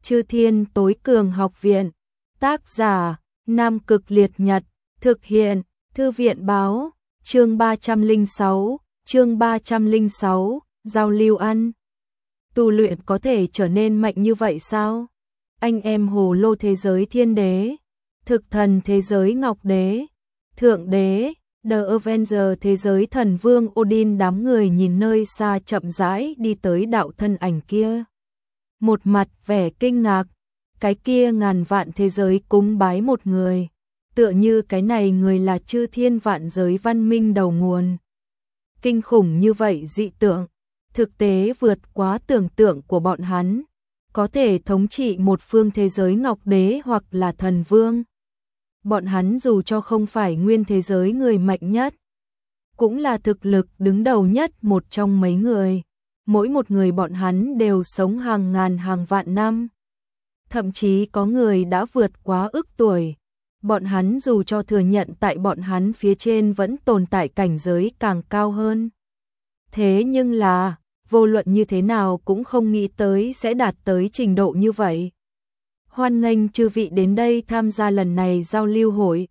Chư Thiên Tối Cường Học Viện. Tác giả: Nam Cực Liệt Nhật. Thực hiện: Thư viện báo. Chương 306, giao lưu ăn. Tu luyện có thể trở nên mạnh như vậy sao? Anh em hồ lô thế giới thiên đế, thực thần thế giới ngọc đế, thượng đế, The Avenger thế giới thần vương Odin, đám người nhìn nơi xa chậm rãi đi tới đạo thân ảnh kia. Một mặt vẻ kinh ngạc, cái kia ngàn vạn thế giới cúng bái một người, tựa như cái này người là chư thiên vạn giới văn minh đầu nguồn. Kinh khủng như vậy dị tượng, thực tế vượt quá tưởng tượng của bọn hắn, có thể thống trị một phương thế giới ngọc đế hoặc là thần vương. Bọn hắn dù cho không phải nguyên thế giới người mạnh nhất, cũng là thực lực đứng đầu nhất một trong mấy người. Mỗi một người bọn hắn đều sống hàng ngàn hàng vạn năm. Thậm chí có người đã vượt quá ức tuổi. Bọn hắn dù cho thừa nhận tại bọn hắn phía trên vẫn tồn tại cảnh giới càng cao hơn. Thế nhưng là, vô luận như thế nào cũng không nghĩ tới sẽ đạt tới trình độ như vậy. Hoan nghênh chư vị đến đây tham gia lần này giao lưu hội.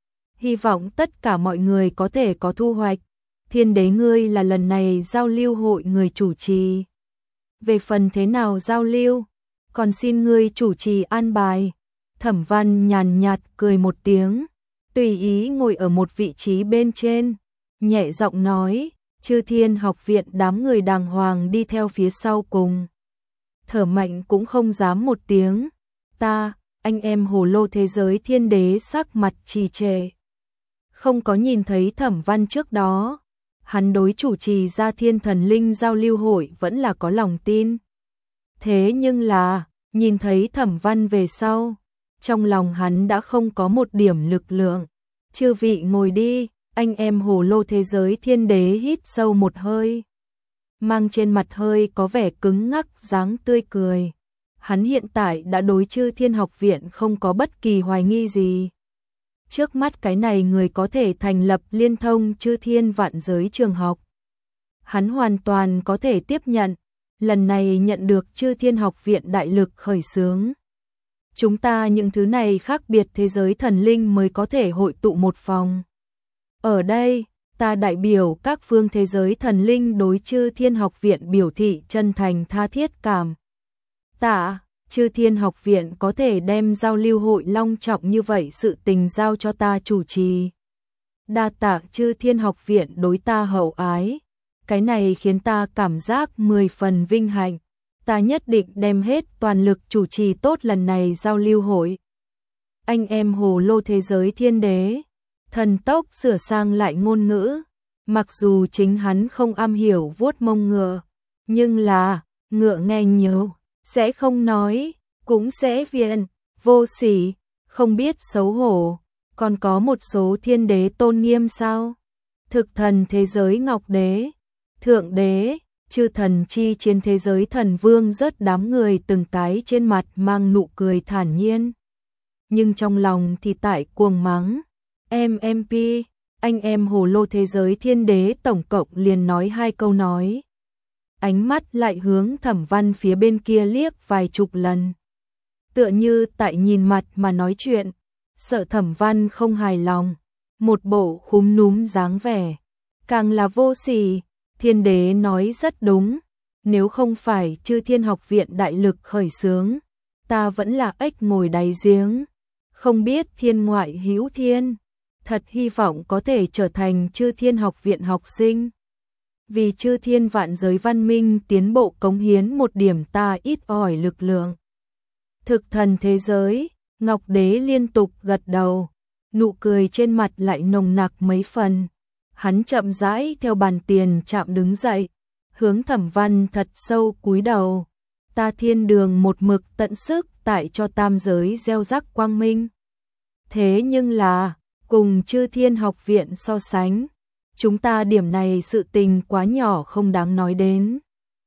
Hy vọng tất cả mọi người có thể có thu hoạch. Thiên đế ngươi là lần này giao lưu hội người chủ trì. Về phần thế nào giao lưu, còn xin ngươi chủ trì an bài. Thẩm Văn nhàn nhạt cười một tiếng, tùy ý ngồi ở một vị trí bên trên, nhẹ giọng nói, Chư Thiên Học Viện đám người đàng hoàng đi theo phía sau cùng. Thở mạnh cũng không dám một tiếng. Ta, anh em hồ lô thế giới thiên đế sắc mặt trì trệ. Không có nhìn thấy Thẩm Văn trước đó, hắn đối chủ trì ra thiên thần linh giao lưu hội vẫn là có lòng tin. Thế nhưng là, nhìn thấy Thẩm Văn về sau, trong lòng hắn đã không có một điểm lực lượng. Chư vị ngồi đi, anh em hồ lô thế giới thiên đế hít sâu một hơi. Mang trên mặt hơi có vẻ cứng ngắc dáng tươi cười. Hắn hiện tại đã đối Chư Thiên Học Viện không có bất kỳ hoài nghi gì. Trước mắt cái này người có thể thành lập liên thông Chư Thiên vạn giới trường học. Hắn hoàn toàn có thể tiếp nhận, lần này nhận được Chư Thiên Học Viện đại lực khởi xướng. Chúng ta những thứ này khác biệt thế giới thần linh mới có thể hội tụ một phòng. Ở đây, ta đại biểu các phương thế giới thần linh đối Chư Thiên Học Viện biểu thị chân thành tha thiết cảm tạ. Chư Thiên Học Viện có thể đem giao lưu hội long trọng như vậy sự tình giao cho ta chủ trì. Đa tạ Chư Thiên Học Viện đối ta hậu ái. Cái này khiến ta cảm giác 10 phần vinh hạnh. Ta nhất định đem hết toàn lực chủ trì tốt lần này giao lưu hội. Anh em hồ lô thế giới thiên đế, thần tốc sửa sang lại ngôn ngữ. Mặc dù chính hắn không am hiểu vuốt mông ngựa, nhưng là, ngựa nghe nhiều, sẽ không nói, cũng sẽ viện, vô sỉ, không biết xấu hổ. Còn có một số thiên đế tôn nghiêm sao? Thực thần thế giới ngọc đế, thượng đế, chư thần chi trên thế giới thần vương, rớt đám người từng cái trên mặt mang nụ cười thản nhiên. Nhưng trong lòng thì tại cuồng mắng. MMP, anh em hồ lô thế giới thiên đế tổng cộng liền nói 2 câu nói. Ánh mắt lại hướng Thẩm Văn phía bên kia liếc vài chục lần. Tựa như tại nhìn mặt mà nói chuyện, sợ Thẩm Văn không hài lòng. Một bộ khúm núm dáng vẻ. Càng là vô sỉ, thiên đế nói rất đúng. Nếu không phải Chư Thiên Học Viện đại lực khởi xướng, ta vẫn là ếch ngồi đáy giếng. Không biết thiên ngoại hữu thiên. Thật hy vọng có thể trở thành Chư Thiên Học Viện học sinh. Vì Chư Thiên vạn giới văn minh tiến bộ cống hiến một điểm ta ít ỏi lực lượng. Thực thần thế giới, Ngọc Đế liên tục gật đầu, nụ cười trên mặt lại nồng nặc mấy phần. Hắn chậm rãi theo bàn tiền chạm đứng dậy, hướng Thẩm Văn thật sâu cúi đầu. Ta thiên đường một mực tận sức tại cho tam giới gieo rắc quang minh. Thế nhưng là, cùng Chư Thiên Học Viện so sánh, chúng ta điểm này sự tình quá nhỏ không đáng nói đến.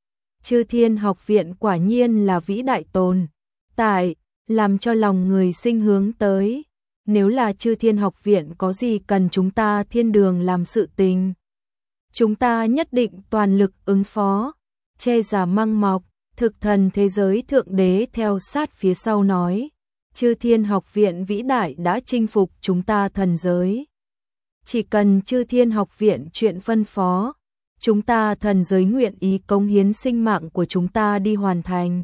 Chư Thiên Học Viện quả nhiên là vĩ đại tồn tại, làm cho lòng người sinh hướng tới. Nếu là Chư Thiên Học Viện có gì cần chúng ta thiên đường làm sự tình, chúng ta nhất định toàn lực ứng phó, che giả măng mọc, Thực thần thế giới thượng đế theo sát phía sau nói, Chư Thiên Học Viện vĩ đại đã chinh phục chúng ta thần giới. Chỉ cần Chư Thiên Học Viện chuyện phân phó, chúng ta thần giới nguyện ý cống hiến sinh mạng của chúng ta đi hoàn thành.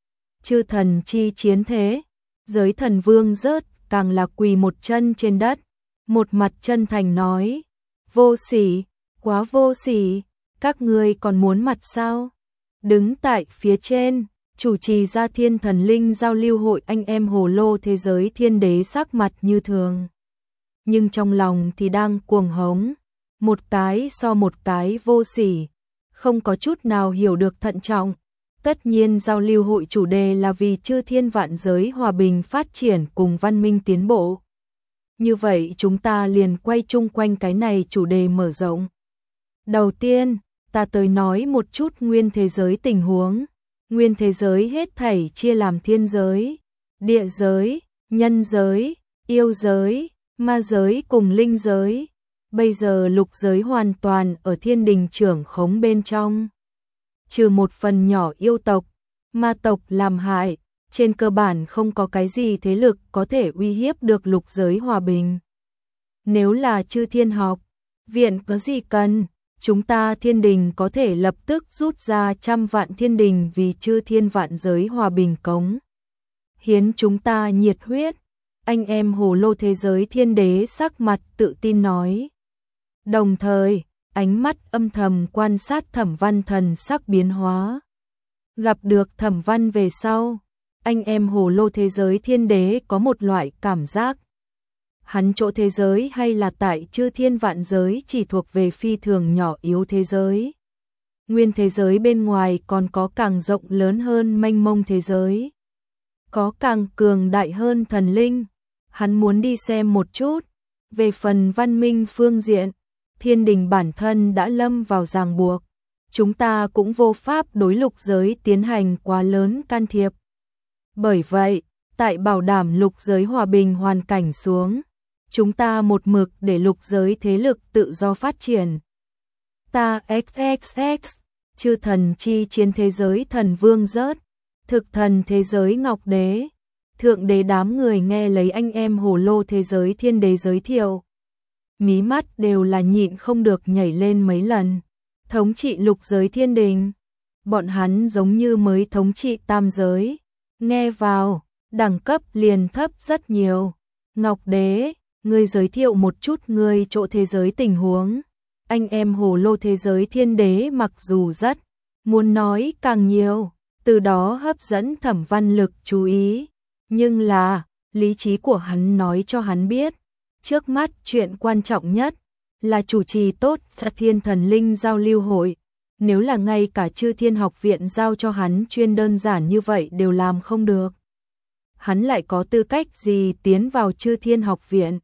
Chư thần chi chiến thế, giới thần vương rớt càng là quỳ một chân trên đất, một mặt chân thành nói, vô sỉ, quá vô sỉ, các ngươi còn muốn mặt sao? Đứng tại phía trên, chủ trì ra thiên thần linh giao lưu hội anh em hồ lô thế giới thiên đế sắc mặt như thường. Nhưng trong lòng thì đang cuồng hống, một cái so một cái vô sỉ, không có chút nào hiểu được thận trọng. Tất nhiên giao lưu hội chủ đề là vì chư thiên vạn giới hòa bình phát triển cùng văn minh tiến bộ. Như vậy chúng ta liền quay chung quanh cái này chủ đề mở rộng. Đầu tiên, ta tới nói một chút nguyên thế giới tình huống. Nguyên thế giới hết thảy chia làm thiên giới, địa giới, nhân giới, yêu giới, ma giới cùng linh giới. Bây giờ lục giới hoàn toàn ở thiên đình trưởng khống bên trong. Trừ một phần nhỏ yêu tộc, ma tộc làm hại, trên cơ bản không có cái gì thế lực có thể uy hiếp được lục giới hòa bình. Nếu là Chư Thiên Học Viện có gì cần, chúng ta thiên đình có thể lập tức rút ra 100 vạn thiên đình vì chư thiên vạn giới hòa bình cống hiến chúng ta nhiệt huyết. Anh em hồ lô thế giới thiên đế sắc mặt tự tin nói. Đồng thời, ánh mắt âm thầm quan sát Thẩm Văn thần sắc biến hóa. Gặp được Thẩm Văn về sau, anh em hồ lô thế giới thiên đế có một loại cảm giác. Hắn chỗ thế giới hay là tại chư thiên vạn giới chỉ thuộc về phi thường nhỏ yếu thế giới. Nguyên thế giới bên ngoài còn có càng rộng lớn hơn mênh mông thế giới. Có càng cường đại hơn thần linh. Hắn muốn đi xem một chút. Về phần văn minh phương diện, thiên đình bản thân đã lâm vào ràng buộc. Chúng ta cũng vô pháp đối lục giới tiến hành quá lớn can thiệp. Bởi vậy, tại bảo đảm lục giới hòa bình hoàn cảnh xuống, chúng ta một mực để lục giới thế lực tự do phát triển. Ta XXX, chư thần chi chiến thế giới thần vương rớt, thực thần thế giới ngọc đế, thượng đế đám người nghe lấy anh em hồ lô thế giới thiên đế giới thiệu. Mí mắt đều là nhịn không được nhảy lên mấy lần. Thống trị lục giới thiên đình, bọn hắn giống như mới thống trị tam giới. Nghe vào, đẳng cấp liền thấp rất nhiều. Ngọc đế, ngươi giới thiệu một chút ngươi chỗ thế giới tình huống. Anh em hồ lô thế giới thiên đế mặc dù rất muốn nói càng nhiều, từ đó hấp dẫn Thẩm Văn lực chú ý. Nhưng là, lý trí của hắn nói cho hắn biết, trước mắt chuyện quan trọng nhất là chủ trì tốt thiên thần linh giao lưu hội. Nếu là ngay cả chư thiên học viện giao cho hắn chuyên đơn giản như vậy đều làm không được, hắn lại có tư cách gì tiến vào chư thiên học viện?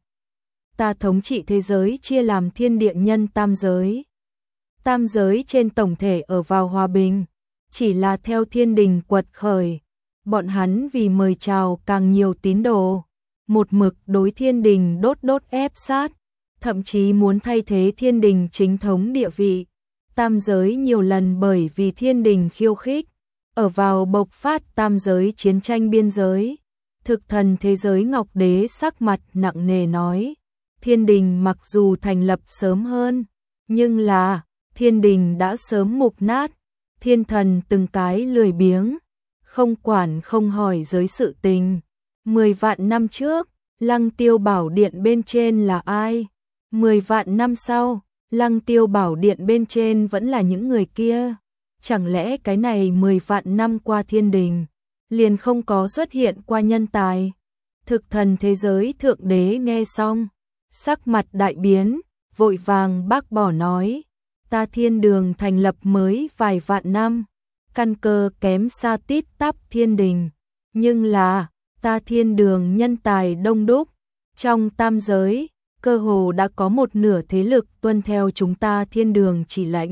Ta thống trị thế giới chia làm thiên địa nhân tam giới. Tam giới trên tổng thể ở vào hòa bình, chỉ là theo thiên đình quật khởi, bọn hắn vì mời chào càng nhiều tín đồ, một mực đối thiên đình đốt ép sát, thậm chí muốn thay thế thiên đình chính thống địa vị. Tam giới nhiều lần bởi vì thiên đình khiêu khích, ở vào bộc phát tam giới chiến tranh biên giới. Thực thần thế giới ngọc đế sắc mặt nặng nề nói, thiên đình mặc dù thành lập sớm hơn, nhưng là thiên đình đã sớm mục nát, thiên thần từng cái lười biếng, không quản không hỏi giới sự tình. 10 vạn năm trước, Lăng Tiêu Bảo Điện bên trên là ai? 10 vạn năm sau, Lăng Tiêu Bảo Điện bên trên vẫn là những người kia. Chẳng lẽ cái này 10 vạn năm qua thiên đình liền không có xuất hiện qua nhân tài? Thực thần thế giới thượng đế nghe xong, sắc mặt đại biến, vội vàng bác bỏ nói, ta thiên đường thành lập mới vài vạn năm, căn cơ kém xa tít tắp thiên đình, nhưng là ta thiên đường nhân tài đông đúc, trong tam giới cơ hồ đã có một nửa thế lực tuân theo chúng ta thiên đường chỉ lệnh.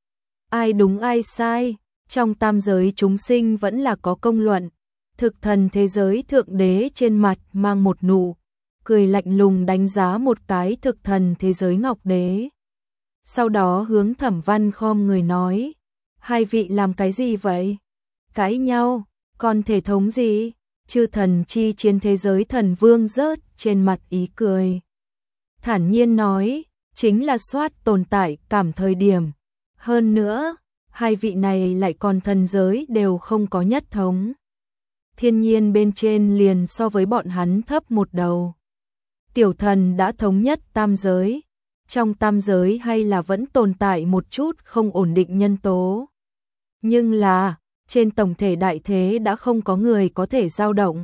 Ai đúng ai sai, trong tam giới chúng sinh vẫn là có công luận. Thực thần thế giới thượng đế trên mặt mang một nụ cười lạnh lùng đánh giá một cái thực thần thế giới ngọc đế. Sau đó hướng Thẩm Văn khom người nói, hai vị làm cái gì vậy? Cãi nhau, còn thể thống gì? Chư thần chi chiến thế giới thần vương rớt trên mặt ý cười. Thản nhiên nói, chính là soát tồn tại cảm thời điểm. Hơn nữa, hai vị này lại còn thần giới đều không có nhất thống. Thiên nhiên bên trên liền so với bọn hắn thấp một đầu. Tiểu thần đã thống nhất tam giới. Trong tam giới hay là vẫn tồn tại một chút không ổn định nhân tố. Nhưng là, trên tổng thể đại thế đã không có người có thể dao động.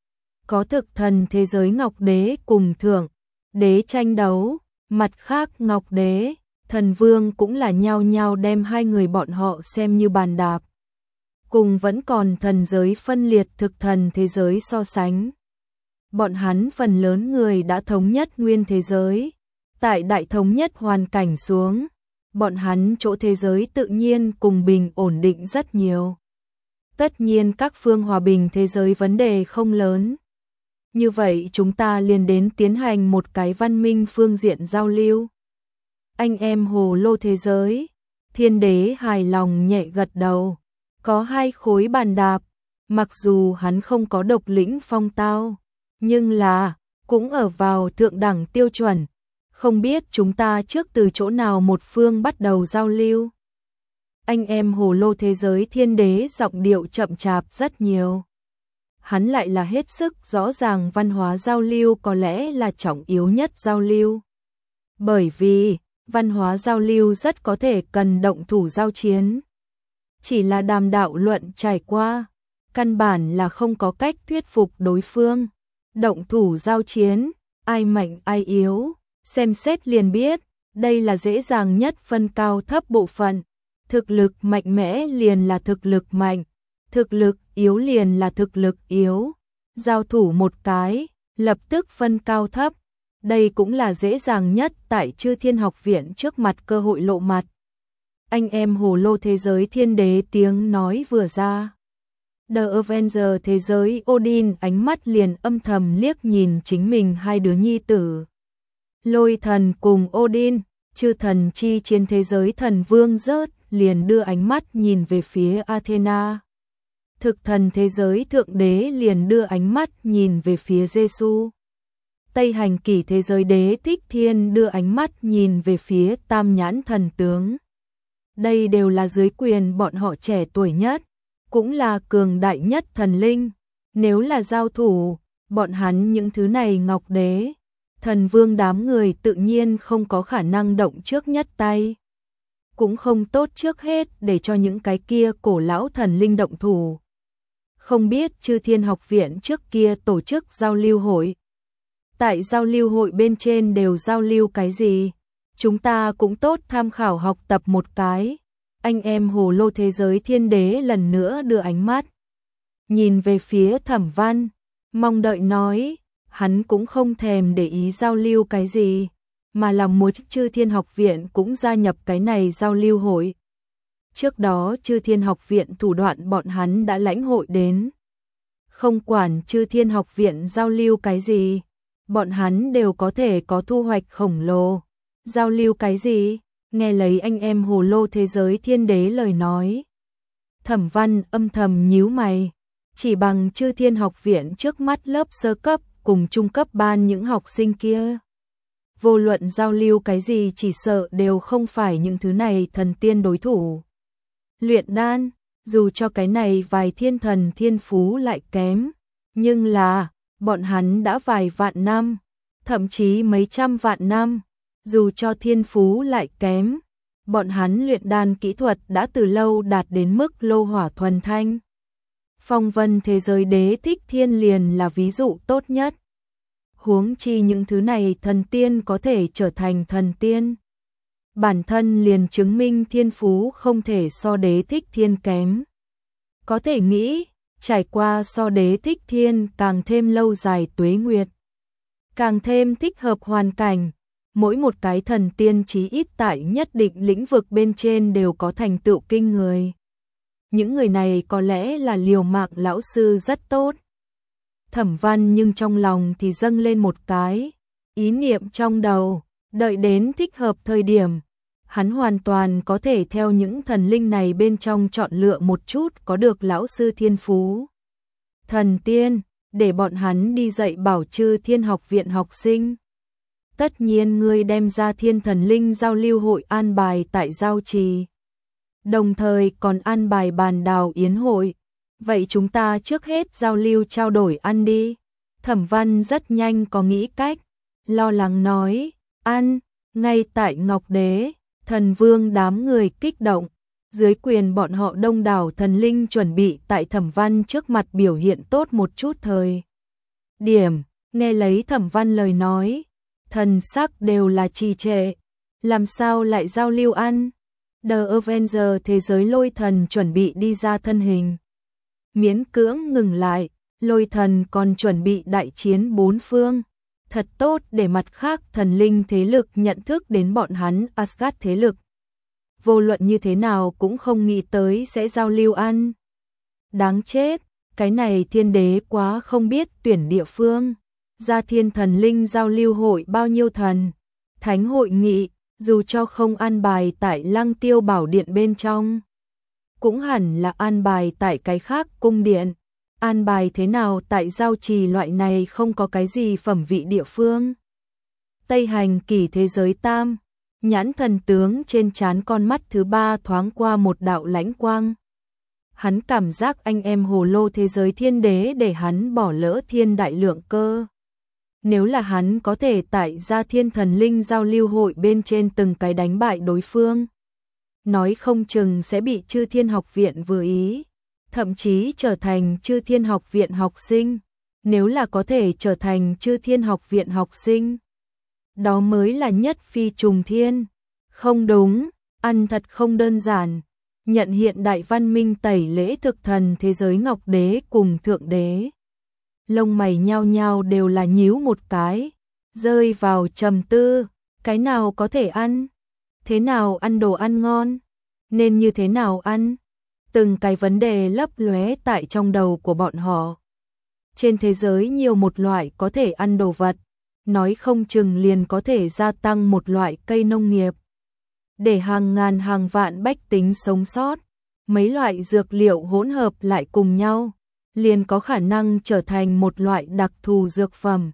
Có thực thần thế giới Ngọc Đế cùng Thượng Đế tranh đấu, mặt khác Ngọc Đế, Thần Vương cũng là nhao nhao đem hai người bọn họ xem như bàn đạp. Cùng vẫn còn thần giới phân liệt thực thần thế giới so sánh. Bọn hắn phần lớn người đã thống nhất nguyên thế giới. Tại đại thống nhất hoàn cảnh xuống, bọn hắn chỗ thế giới tự nhiên cùng bình ổn định rất nhiều. Tất nhiên các phương hòa bình thế giới vấn đề không lớn. Như vậy chúng ta liền đến tiến hành một cái văn minh phương diện giao lưu. Anh em hồ lô thế giới, Thiên Đế hài lòng nhẹ gật đầu. Có hai khối bàn đạp, mặc dù hắn không có độc lĩnh phong tao, nhưng là cũng ở vào thượng đẳng tiêu chuẩn. Không biết chúng ta trước từ chỗ nào một phương bắt đầu giao lưu. Anh em hồ lô thế giới Thiên Đế giọng điệu chậm chạp rất nhiều. Hắn lại là hết sức rõ ràng văn hóa giao lưu có lẽ là trọng yếu nhất giao lưu. Bởi vì, văn hóa giao lưu rất có thể cần động thủ giao chiến. Chỉ là đàm đạo luận trải qua, căn bản là không có cách thuyết phục đối phương. Động thủ giao chiến, ai mạnh ai yếu, xem xét liền biết, đây là dễ dàng nhất phân cao thấp bộ phận. Thực lực mạnh mẽ liền là thực lực mạnh, thực lực yếu liền là thực lực yếu. Giao thủ một cái, lập tức phân cao thấp. Đây cũng là dễ dàng nhất tại Chư Thiên Học Viện trước mặt cơ hội lộ mặt. Anh em hồ lô thế giới Thiên Đế tiếng nói vừa ra. The Avenger thế giới Odin ánh mắt liền âm thầm liếc nhìn chính mình hai đứa nhi tử. Lôi thần cùng Odin, chư thần chi chiến thế giới thần vương rớt liền đưa ánh mắt nhìn về phía Athena. Thực thần thế giới Thượng Đế liền đưa ánh mắt nhìn về phía Giêsu. Tây hành kỷ thế giới Đế Thích Thiên đưa ánh mắt nhìn về phía Tam Nhãn thần tướng. Đây đều là dưới quyền bọn họ trẻ tuổi nhất, cũng là cường đại nhất thần linh. Nếu là giao thủ, bọn hắn những thứ này Ngọc Đế, Thần Vương đám người tự nhiên không có khả năng động trước nhất tay. Cũng không tốt trước hết để cho những cái kia cổ lão thần linh động thủ. Không biết Chư Thiên Học Viện trước kia tổ chức giao lưu hội. Tại giao lưu hội bên trên đều giao lưu cái gì? Chúng ta cũng tốt tham khảo học tập một cái. Anh em hồ lô thế giới Thiên Đế lần nữa đưa ánh mắt nhìn về phía Thẩm Văn, mong đợi nói, hắn cũng không thèm để ý giao lưu cái gì, mà là muốn Chư Thiên Học Viện cũng gia nhập cái này giao lưu hội. Trước đó Chư Thiên Học Viện thủ đoạn bọn hắn đã lãnh hội đến. Không quản Chư Thiên Học Viện giao lưu cái gì, bọn hắn đều có thể có thu hoạch khổng lồ. Giao lưu cái gì? Nghe lấy anh em hồ lô thế giới Thiên Đế lời nói. Thẩm Văn âm thầm nhíu mày, chỉ bằng Chư Thiên Học Viện trước mắt lớp sơ cấp cùng trung cấp ban những học sinh kia. Vô luận giao lưu cái gì chỉ sợ đều không phải những thứ này thần tiên đối thủ. Luyện đan, dù cho cái này vài thiên thần thiên phú lại kém, nhưng là, bọn hắn đã vài vạn năm, thậm chí mấy trăm vạn năm, dù cho thiên phú lại kém, bọn hắn luyện đan kỹ thuật đã từ lâu đạt đến mức lô hỏa thuần thanh. Phong vân thế giới Đế Thích Thiên liền là ví dụ tốt nhất. Huống chi những thứ này thần tiên có thể trở thành thần tiên. Bản thân liền chứng minh thiên phú không thể so Đế Thích Thiên kém. Có thể nghĩ, trải qua so Đế Thích Thiên càng thêm lâu dài tuế nguyệt. Càng thêm thích hợp hoàn cảnh, mỗi một cái thần tiên chí ít tại nhất định lĩnh vực bên trên đều có thành tựu kinh người. Những người này có lẽ là liều mạng lão sư rất tốt. Thẩm Văn nhưng trong lòng thì dâng lên một cái ý niệm trong đầu, đợi đến thích hợp thời điểm, Hắn hoàn toàn có thể theo những thần linh này bên trong chọn lựa một chút có được lão sư thiên phú. Thần tiên, để bọn hắn đi dạy bảo Chư Thiên học viện học sinh. Tất nhiên ngươi đem ra Thiên Thần Linh giao lưu hội an bài tại Giao Trì. Đồng thời còn an bài bàn đào yến hội. Vậy chúng ta trước hết giao lưu trao đổi ăn đi. Thẩm Văn rất nhanh có nghĩ cách. Lo lắng nói, ăn, ngay tại Ngọc Đế. Thần Vương đám người kích động. Dưới quyền bọn họ đông đảo thần linh chuẩn bị tại Thẩm Văn trước mặt biểu hiện tốt một chút thời điểm. Nghe lấy Thẩm Văn lời nói, thần sắc đều là trì trệ. Làm sao lại giao lưu ăn? The Avenger thế giới lôi thần chuẩn bị đi ra thân hình. Miễn cưỡng ngừng lại, lôi thần còn chuẩn bị đại chiến bốn phương. Thật tốt để mặt khác thần linh thế lực nhận thức đến bọn hắn Asgard thế lực. Vô luận như thế nào cũng không nghĩ tới sẽ giao lưu ăn. Đáng chết, cái này thiên đế quá không biết tuyển địa phương. Ra Thiên Thần Linh giao lưu hội bao nhiêu thần. Thánh hội nghị, dù cho không an bài tại Lăng Tiêu Bảo Điện bên trong. Cũng hẳn là an bài tại cái khác cung điện. An bài thế nào tại Giao Trì loại này không có cái gì phẩm vị địa phương. Tây hành kỷ thế giới tam. Nhãn thần tướng trên trán con mắt thứ ba thoáng qua một đạo lãnh quang. Hắn cảm giác anh em hồ lô thế giới thiên đế để hắn bỏ lỡ thiên đại lượng cơ. Nếu là hắn có thể tại ra Thiên Thần Linh giao lưu hội bên trên từng cái đánh bại đối phương, nói không chừng sẽ bị Chư Thiên học viện vừa ý, thậm chí trở thành Chư Thiên học viện học sinh. Nếu là có thể trở thành Chư Thiên học viện học sinh, đó mới là nhất phi trùng thiên. Không đúng, ăn thật không đơn giản. Nhận hiện đại văn minh tẩy lễ thực thần thế giới Ngọc Đế cùng Thượng Đế. Lông mày nhao nhao đều là nhíu một cái, rơi vào trầm tư, cái nào có thể ăn? Thế nào ăn đồ ăn ngon? Nên như thế nào ăn? Từng cái vấn đề lấp lóe tại trong đầu của bọn họ. Trên thế giới nhiều một loại có thể ăn đồ vật, nói không chừng liền có thể gia tăng một loại cây nông nghiệp. Để hàng ngàn hàng vạn bách tính sống sót, mấy loại dược liệu hỗn hợp lại cùng nhau, liền có khả năng trở thành một loại đặc thù dược phẩm.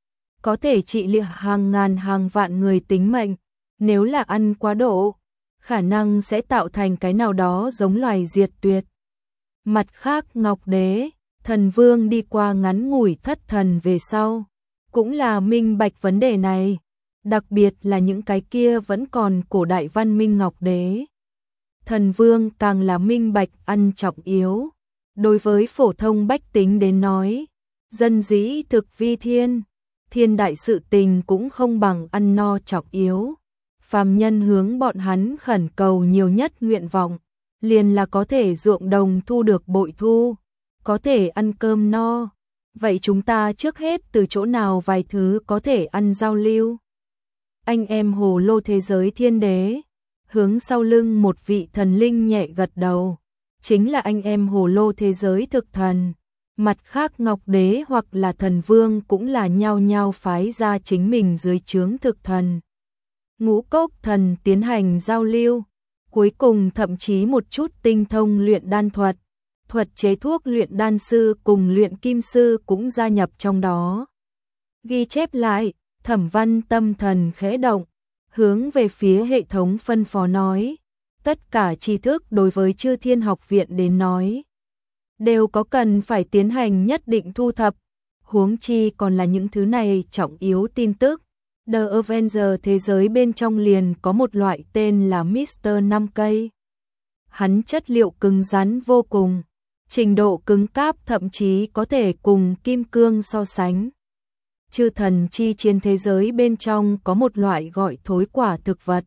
Có thể trị liệu hàng ngàn hàng vạn người tính mệnh, nếu là ăn quá độ, khả năng sẽ tạo thành cái nào đó giống loài diệt tuyệt. Mặt khác Ngọc Đế, Thần Vương đi qua ngắn ngủi thất thần về sau, cũng là minh bạch vấn đề này, đặc biệt là những cái kia vẫn còn cổ đại văn minh Ngọc Đế. Thần Vương càng là minh bạch ăn trọng yếu. Đối với phổ thông bách tính đến nói, dân dĩ thực vi thiên, thiên đại sự tình cũng không bằng ăn no trọng yếu. Phàm nhân hướng bọn hắn khẩn cầu nhiều nhất nguyện vọng, liền là có thể ruộng đồng thu được bội thu, có thể ăn cơm no. Vậy chúng ta trước hết từ chỗ nào vài thứ có thể ăn giao lưu? Anh em hồ lô thế giới thiên đế, hướng sau lưng một vị thần linh nhẹ gật đầu. Chính là anh em hồ lô thế giới thực thần. Mặt khác Ngọc Đế hoặc là Thần Vương cũng là nhao nhao phái ra chính mình dưới trướng thực thần. Ngũ cốc thần tiến hành giao lưu. Cuối cùng thậm chí một chút tinh thông luyện đan thuật, thuật chế thuốc luyện đan sư cùng luyện kim sư cũng gia nhập trong đó. Ghi chép lại, Thẩm Văn tâm thần khẽ động, hướng về phía hệ thống phân phó nói. Tất cả tri thức đối với Chư Thiên học viện đến nói, đều có cần phải tiến hành nhất định thu thập, huống chi còn là những thứ này trọng yếu tin tức. The Avenger thế giới bên trong liền có một loại tên là Mr. 5 cây. Hắn chất liệu cứng rắn vô cùng, trình độ cứng cáp thậm chí có thể cùng kim cương so sánh. Chư thần chi chiến thế giới bên trong có một loại gọi thối quả thực vật.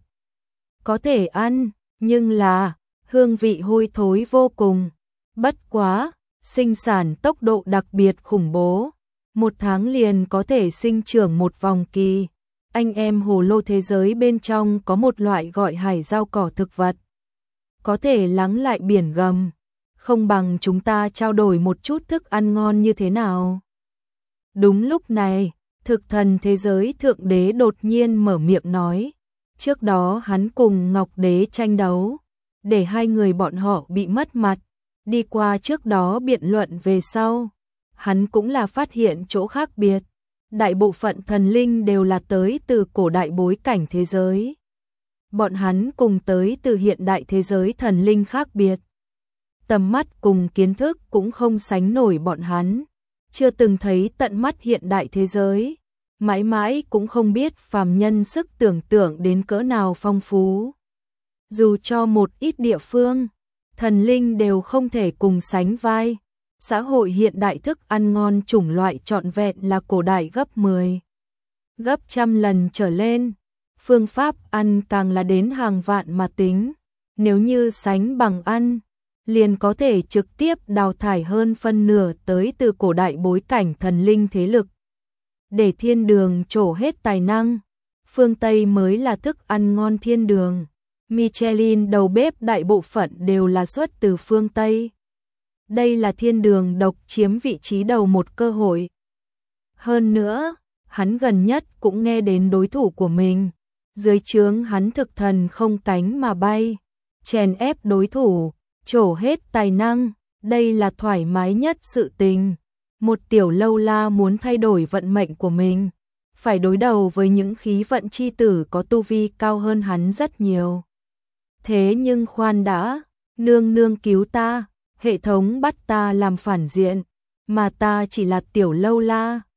Có thể ăn, nhưng là hương vị hôi thối vô cùng. Bất quá, sinh sản tốc độ đặc biệt khủng bố. Một tháng liền có thể sinh trưởng một vòng kỳ. Anh em hồ lô thế giới bên trong có một loại gọi hải rau cỏ thực vật. Có thể lắng lại biển gầm. Không bằng chúng ta trao đổi một chút thức ăn ngon như thế nào? Đúng lúc này, thực thần thế giới thượng đế đột nhiên mở miệng nói. Trước đó hắn cùng Ngọc Đế tranh đấu, để hai người bọn họ bị mất mặt. Đi qua trước đó biện luận về sau, hắn cũng là phát hiện chỗ khác biệt. Đại bộ phận thần linh đều là tới từ cổ đại bối cảnh thế giới. Bọn hắn cùng tới từ hiện đại thế giới thần linh khác biệt. Tầm mắt cùng kiến thức cũng không sánh nổi bọn hắn. Chưa từng thấy tận mắt hiện đại thế giới. Mãi mãi cũng không biết phàm nhân sức tưởng tượng đến cỡ nào phong phú. Dù cho một ít địa phương, thần linh đều không thể cùng sánh vai. Xã hội hiện đại thức ăn ngon chủng loại trọn vẹn là cổ đại gấp 10, gấp trăm lần trở lên. Phương pháp ăn càng là đến hàng vạn mà tính. Nếu như sánh bằng ăn, liền có thể trực tiếp đào thải hơn phân nửa tới từ cổ đại bối cảnh thần linh thế lực. Để thiên đường trổ hết tài năng, phương Tây mới là thức ăn ngon thiên đường. Michelin đầu bếp đại bộ phận đều là xuất từ phương Tây. Đây là thiên đường độc chiếm vị trí đầu một cơ hội. Hơn nữa, hắn gần nhất cũng nghe đến đối thủ của mình. Dưới trướng hắn thực thần không cánh mà bay, chèn ép đối thủ, trổ hết tài năng. Đây là thoải mái nhất sự tình. Một tiểu lâu la muốn thay đổi vận mệnh của mình, phải đối đầu với những khí vận chi tử có tu vi cao hơn hắn rất nhiều. Thế nhưng khoan đã, nương nương cứu ta, hệ thống bắt ta làm phản diện, mà ta chỉ là tiểu lâu la.